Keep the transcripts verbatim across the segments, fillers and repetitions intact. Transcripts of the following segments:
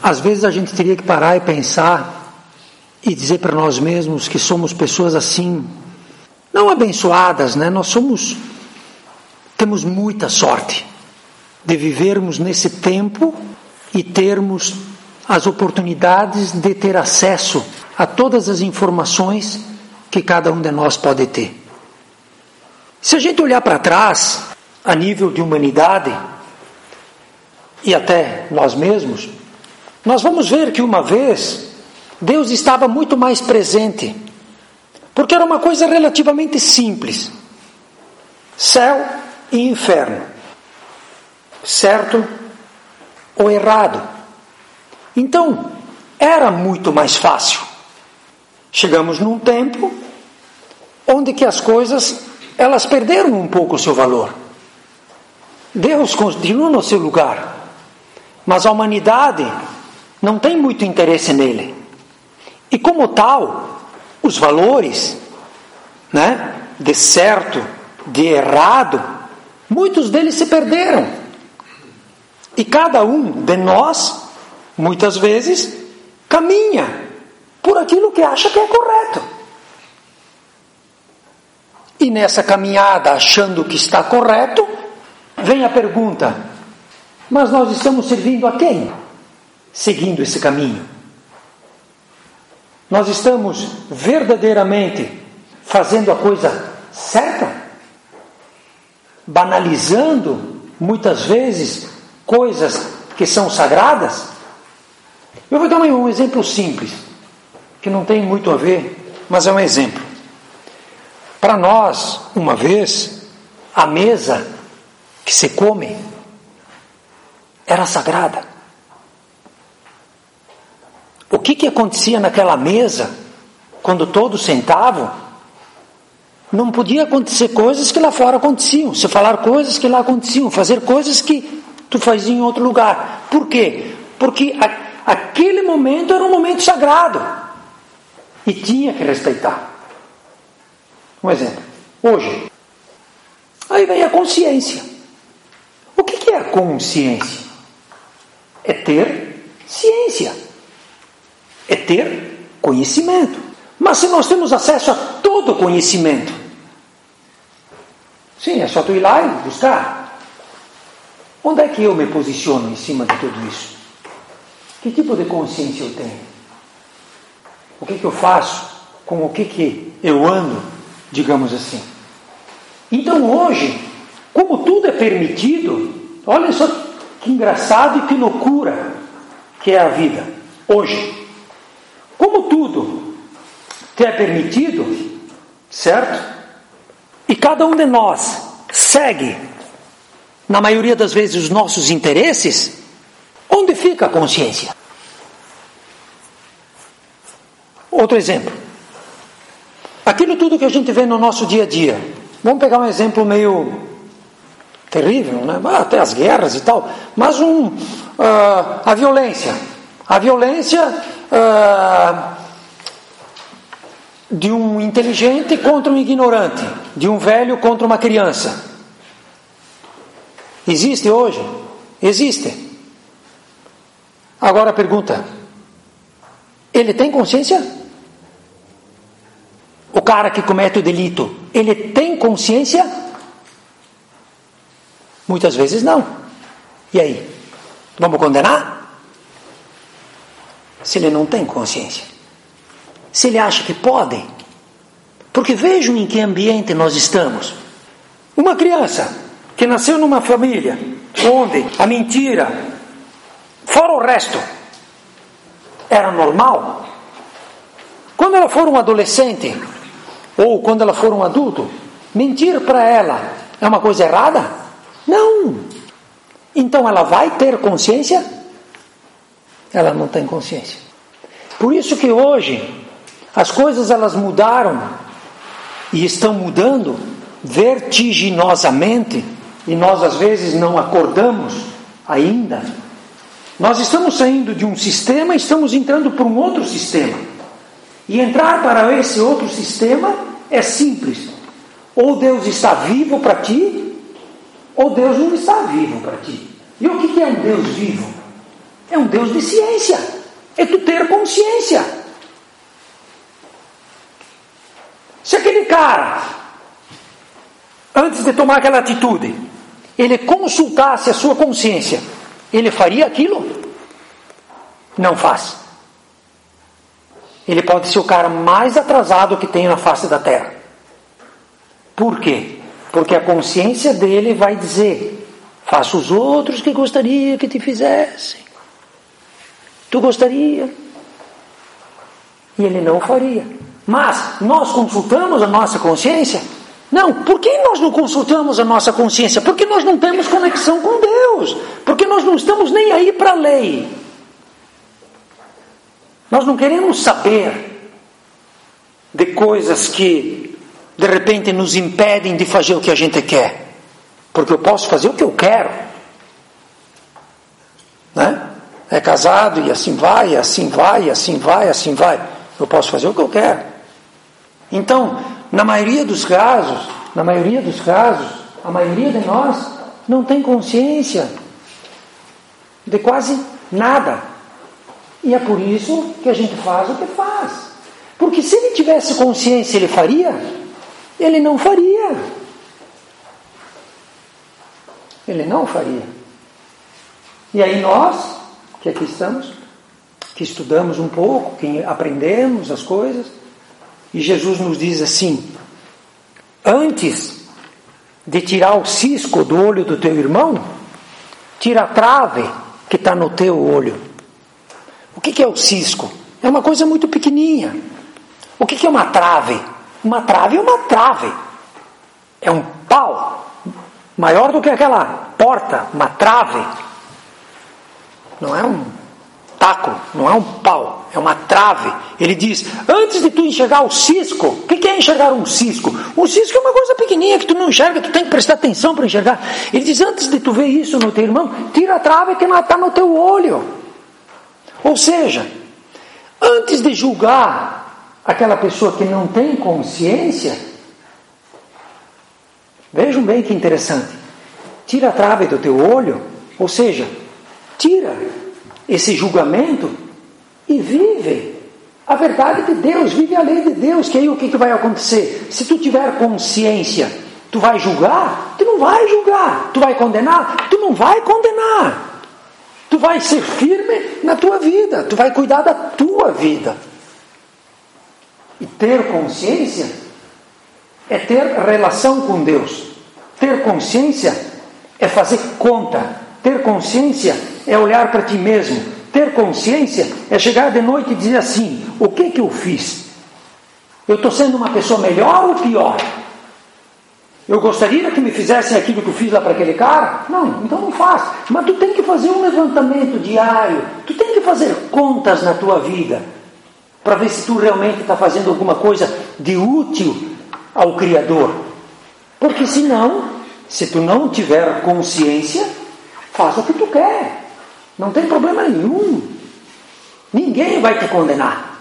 Às vezes a gente teria que parar e pensar e dizer para nós mesmos que somos pessoas assim, não abençoadas, né? Nós somos, temos muita sorte de vivermos nesse tempo e termos as oportunidades de ter acesso a todas as informações que cada um de nós pode ter. Se a gente olhar para trás, a nível de humanidade, e até nós mesmos, nós vamos ver que uma vez Deus estava muito mais presente, porque era uma coisa relativamente simples: céu e inferno, certo ou errado. Então, era muito mais fácil. Chegamos num tempo onde que as coisas, elas perderam um pouco o seu valor. Deus continua no seu lugar, mas a humanidade não tem muito interesse nele. E como tal, os valores, né, de certo, de errado, muitos deles se perderam. E cada um de nós, muitas vezes, caminha por aquilo que acha que é correto. E nessa caminhada, achando que está correto, vem a pergunta: mas nós estamos servindo a quem? Seguindo esse caminho. Nós estamos verdadeiramente fazendo a coisa certa? Banalizando, muitas vezes, coisas que são sagradas? Eu vou dar um exemplo simples, que não tem muito a ver, mas é um exemplo. Para nós, uma vez, a mesa que se come era sagrada. O que que acontecia naquela mesa, quando todos sentavam? Não podia acontecer coisas que lá fora aconteciam, se falar coisas que lá aconteciam, fazer coisas que tu fazia em outro lugar. Por quê? Porque a, aquele momento era um momento sagrado e tinha que respeitar. Um exemplo, hoje, aí vem a consciência. O que que é a consciência? É ter ciência, é ter conhecimento. Mas se nós temos acesso a todo conhecimento, sim, é só tu ir lá e buscar. Onde é que eu me posiciono em cima de tudo isso? Que tipo de consciência eu tenho? O que que eu faço com o que que eu ando, digamos assim? Então hoje, como tudo é permitido, olha só que engraçado e que loucura que é a vida hoje. Como tudo que é permitido, certo? E cada um de nós segue, na maioria das vezes, os nossos interesses, onde fica a consciência? Outro exemplo. Aquilo tudo que a gente vê no nosso dia a dia. Vamos pegar um exemplo meio terrível, né? Até as guerras e tal. Mas um, uh, a violência. A violência uh, de um inteligente contra um ignorante. De um velho contra uma criança. Existe hoje? Existe. Agora a pergunta: ele tem consciência? O cara que comete o delito, ele tem consciência? Muitas vezes não. E aí? Vamos condenar? Se ele não tem consciência. Se ele acha que pode. Porque vejam em que ambiente nós estamos. Uma criança que nasceu numa família onde a mentira, fora o resto, era normal. Quando ela for um adolescente, ou quando ela for um adulto, mentir para ela é uma coisa errada? Não. Então ela vai ter consciência? Ela não tem consciência. Por isso que hoje as coisas elas mudaram e estão mudando vertiginosamente e nós às vezes não acordamos ainda. Nós estamos saindo de um sistema e estamos entrando para um outro sistema. E entrar para esse outro sistema é simples. Ou Deus está vivo para ti, ou Deus não está vivo para ti. E o que é um Deus vivo? É um Deus de ciência. É tu ter consciência. Se aquele cara, antes de tomar aquela atitude, ele consultasse a sua consciência, ele faria aquilo? Não faz. Ele pode ser o cara mais atrasado que tem na face da terra. Por quê? Porque a consciência dele vai dizer: faça os outros que gostaria que te fizessem. Tu gostaria? E ele não faria. Mas nós consultamos a nossa consciência? Não. Por que nós não consultamos a nossa consciência? Porque nós não temos conexão com Deus. Porque nós não estamos nem aí para a lei. Nós não queremos saber de coisas que de repente nos impedem de fazer o que a gente quer. Porque eu posso fazer o que eu quero. Né? É casado e assim vai, assim vai, assim vai, assim vai. Eu posso fazer o que eu quero. Então, na maioria dos casos, na maioria dos casos, a maioria de nós não tem consciência de quase nada. E é por isso que a gente faz o que faz. Porque se ele tivesse consciência, ele faria? Ele não faria. Ele não faria. E aí nós, que aqui estamos, que estudamos um pouco, que aprendemos as coisas, e Jesus nos diz assim: antes de tirar o cisco do olho do teu irmão, tira a trave que está no teu olho. O que, que é o cisco? É uma coisa muito pequenininha. O que, que é uma trave? Uma trave é uma trave. É um pau maior do que aquela porta, uma trave. Não é um taco, não é um pau, é uma trave. Ele diz: antes de tu enxergar o cisco, o que é enxergar um cisco? Um cisco é uma coisa pequenininha que tu não enxerga, tu tem que prestar atenção para enxergar. Ele diz: antes de tu ver isso no teu irmão, tira a trave que está no teu olho. Ou seja, antes de julgar aquela pessoa que não tem consciência, vejam bem que interessante, tira a trave do teu olho, ou seja, tira esse julgamento e vive a verdade de Deus, vive a lei de Deus. Que aí o que, que vai acontecer? Se tu tiver consciência, tu vai julgar? Tu não vai julgar. Tu vai condenar? Tu não vai condenar. Tu vai ser firme na tua vida, tu vai cuidar da tua vida. E ter consciência é ter relação com Deus. Ter consciência é fazer conta. Ter consciência é olhar para ti mesmo. Ter consciência é chegar de noite e dizer assim: o que que eu fiz? Eu estou sendo uma pessoa melhor ou pior? Eu gostaria que me fizessem aquilo que eu fiz lá para aquele cara? Não, então não faz. Mas tu tem que fazer um levantamento diário. Tu tem que fazer contas na tua vida para ver se tu realmente está fazendo alguma coisa de útil ao Criador. Porque senão, se tu não tiver consciência, faz o que tu quer. Não tem problema nenhum. Ninguém vai te condenar.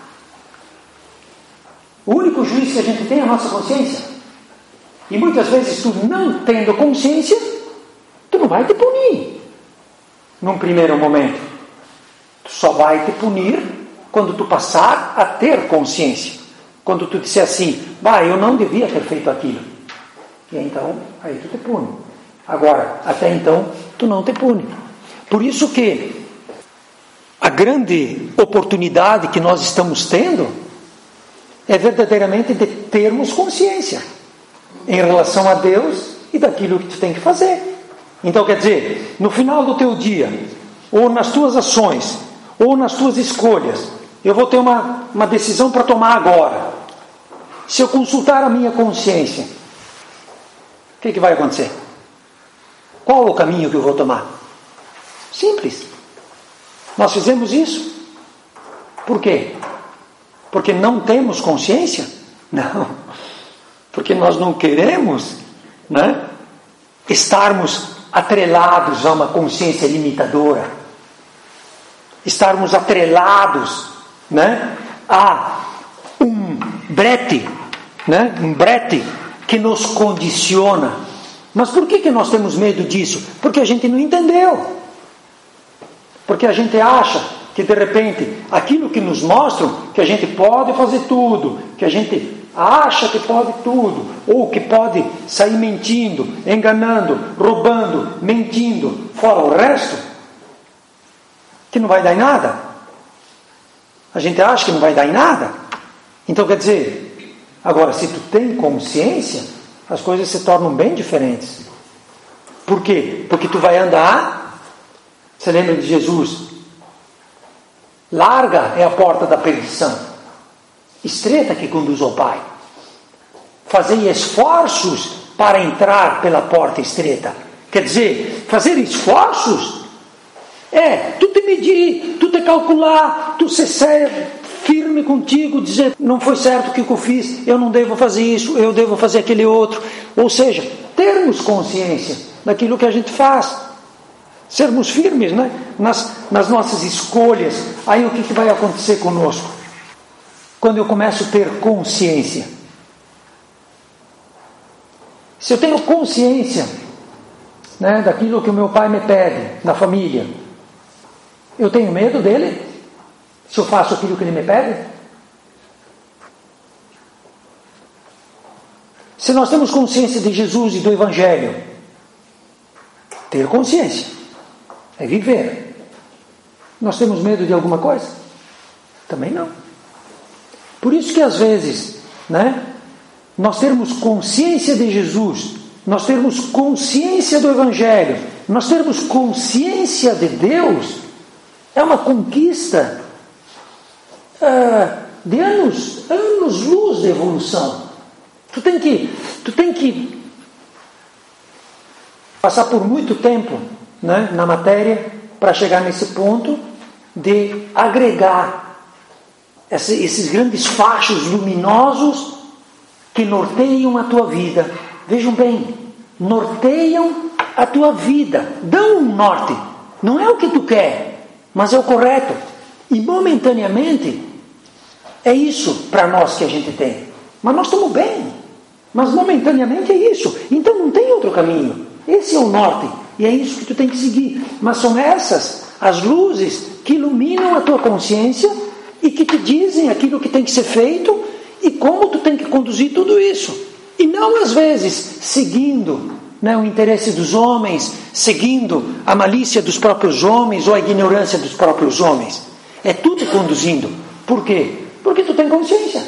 O único juiz que a gente tem é a nossa consciência. E muitas vezes tu, não tendo consciência, tu não vai te punir num primeiro momento. Tu só vai te punir quando tu passar a ter consciência. Quando tu disser assim: bah, eu não devia ter feito aquilo. E então, aí tu te pune. Agora, até então, tu não te pune. Por isso que a grande oportunidade que nós estamos tendo é verdadeiramente de termos consciência em relação a Deus e daquilo que tu tem que fazer. Então, quer dizer, no final do teu dia, ou nas tuas ações, ou nas tuas escolhas, eu vou ter uma, uma decisão para tomar agora. Se eu consultar a minha consciência, o que, que vai acontecer? Qual é o caminho que eu vou tomar? Simples. Nós fizemos isso. Por quê? Porque não temos consciência? Não. Porque nós não queremos, né, estarmos atrelados a uma consciência limitadora. Estarmos atrelados, né, a um brete, né, um brete que nos condiciona. Mas por que, que nós temos medo disso? Porque a gente não entendeu. Porque a gente acha que de repente aquilo que nos mostram, que a gente pode fazer tudo, que a gente acha que pode tudo, ou que pode sair mentindo, enganando, roubando, mentindo, fora o resto, que não vai dar em nada. A gente acha que não vai dar em nada. Então quer dizer, agora se tu tem consciência, as coisas se tornam bem diferentes. Por quê? Porque tu vai andar, você lembra de Jesus? Larga é a porta da perdição, estreita que conduz ao Pai. Fazei esforços para entrar pela porta estreita. Quer dizer, fazer esforços é tu te medir, tu te calcular, tu ser sério, firme contigo, dizer, não foi certo o que eu fiz, eu não devo fazer isso, eu devo fazer aquele outro. Ou seja, termos consciência daquilo que a gente faz. Sermos firmes, né? nas, nas nossas escolhas. Aí o que, que vai acontecer conosco? Quando eu começo a ter consciência. Se eu tenho consciência, né, daquilo que o meu pai me pede, na família, eu tenho medo dele? Se eu faço aquilo que ele me pede? Se nós temos consciência de Jesus e do Evangelho, ter consciência é viver. Nós temos medo de alguma coisa? Também não. Por isso que às vezes, né, nós termos consciência de Jesus, nós termos consciência do Evangelho, nós termos consciência de Deus, é uma conquista uh, de anos, anos luz de evolução. Tu tem que, tu tem que passar por muito tempo, né, na matéria para chegar nesse ponto de agregar esse, esses grandes fachos luminosos que norteiam a tua vida. Vejam bem, norteiam a tua vida, dão um norte. Não é o que tu quer, mas é o correto. E momentaneamente é isso para nós que a gente tem. Mas nós estamos bem. Mas momentaneamente é isso. Então não tem outro caminho. Esse é o norte. E é isso que tu tem que seguir. Mas são essas as luzes que iluminam a tua consciência e que te dizem aquilo que tem que ser feito e como tu tem que conduzir tudo isso. E não às vezes seguindo, né, o interesse dos homens, seguindo a malícia dos próprios homens ou a ignorância dos próprios homens. É tu te conduzindo. Por quê? Porque tu tem consciência.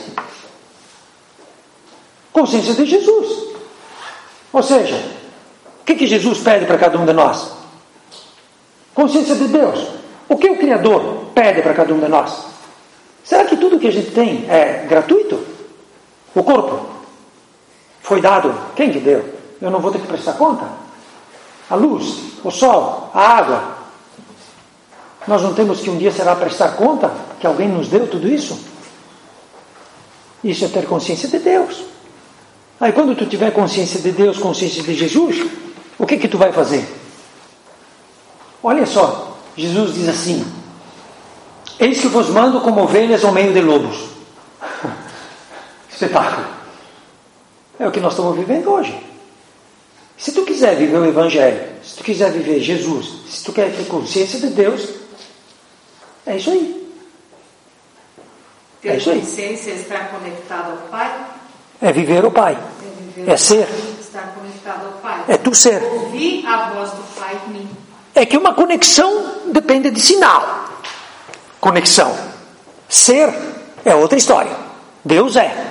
Consciência de Jesus. Ou seja, o que, que Jesus pede para cada um de nós? Consciência de Deus. O que o Criador pede para cada um de nós? Será que tudo que a gente tem é gratuito? O corpo foi dado, quem que deu? Eu não vou ter que prestar conta? A luz, o sol, a água. Nós não temos que um dia será prestar conta que alguém nos deu tudo isso? Isso é ter consciência de Deus. Aí quando tu tiver consciência de Deus, consciência de Jesus, o que que tu vai fazer? Olha só, Jesus diz assim: eis que vos mando como ovelhas ao meio de lobos. Espetáculo. É o que nós estamos vivendo hoje. Se tu quiser viver o Evangelho, se tu quiser viver Jesus, se tu quer ter consciência de Deus, é isso aí. Ter é isso aí. consciência é estar conectado ao Pai? É viver o Pai. É, viver é ser. Estar conectado ao Pai. É tu ser. Ouvir a voz do Pai em mim. É que uma conexão depende de sinal. Conexão. Ser é outra história. Deus é.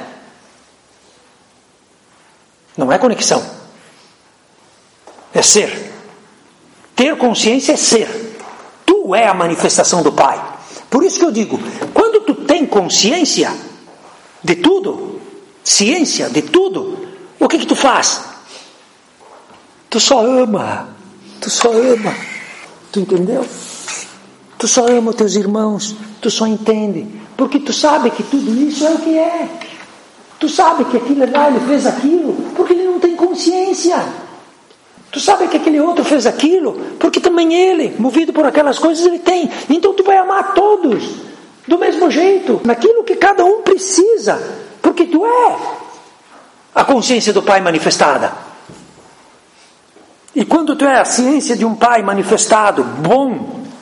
Não é conexão. É ser. Ter consciência é ser. Tu é a manifestação do Pai. Por isso que eu digo, quando tu tem consciência de tudo, ciência de tudo, o que que tu faz? Tu só ama. Tu só ama. Tu entendeu? Tu só ama os teus irmãos. Tu só entende. Porque tu sabe que tudo isso é o que é. Tu sabe que aquilo lá, ele fez aquilo porque ele não tem consciência. Tu sabe que aquele outro fez aquilo porque também ele, movido por aquelas coisas, ele tem. Então tu vai amar todos do mesmo jeito, naquilo que cada um precisa, porque tu é a consciência do Pai manifestada. E quando tu é a ciência de um Pai manifestado, bom,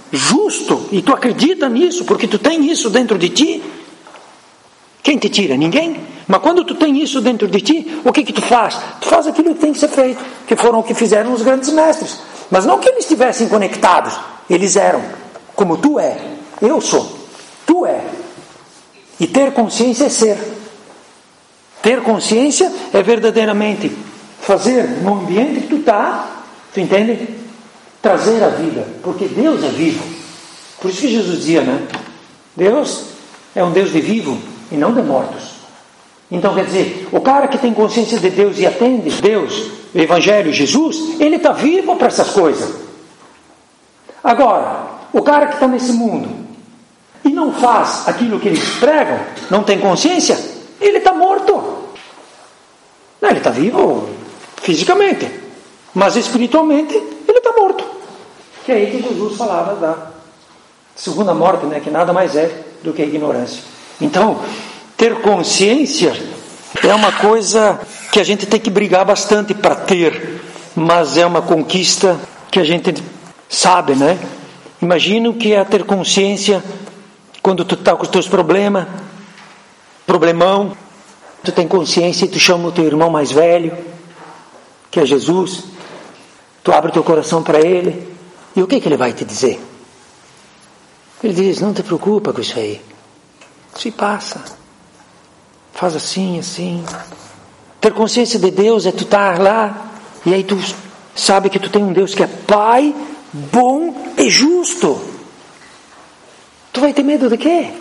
justo, e tu acredita nisso, porque tu tem isso dentro de ti, quem te tira? Ninguém. Mas quando tu tem isso dentro de ti, o que que tu faz? Tu faz aquilo que tem que ser feito, que foram o que fizeram os grandes mestres. Mas não que eles estivessem conectados, eles eram, como tu é, eu sou, tu é. E ter consciência é ser. Ter consciência é verdadeiramente fazer no ambiente que tu está, tu entende? Trazer a vida, porque Deus é vivo. Por isso que Jesus dizia, né? Deus é um Deus de vivo e não de mortos. Então quer dizer, o cara que tem consciência de Deus e atende Deus, o Evangelho, Jesus, ele está vivo para essas coisas. Agora, o cara que está nesse mundo e não faz aquilo que eles pregam, não tem consciência, ele está morto. Não, ele está vivo fisicamente, mas espiritualmente ele está morto. Que é aí que Jesus falava da segunda morte, né? Que nada mais é do que a ignorância. Então, ter consciência é uma coisa que a gente tem que brigar bastante para ter, mas é uma conquista que a gente sabe, né? Imagina o que é ter consciência quando tu está com os teus problemas, problemão, tu tem consciência e tu chama o teu irmão mais velho, que é Jesus, tu abre o teu coração para ele, e o que que ele vai te dizer? Ele diz, não te preocupa com isso aí, se passa, faz assim, assim. Ter consciência de Deus é tu estar lá, e aí tu sabe que tu tem um Deus que é Pai, bom e justo. Tu vai ter medo de quê?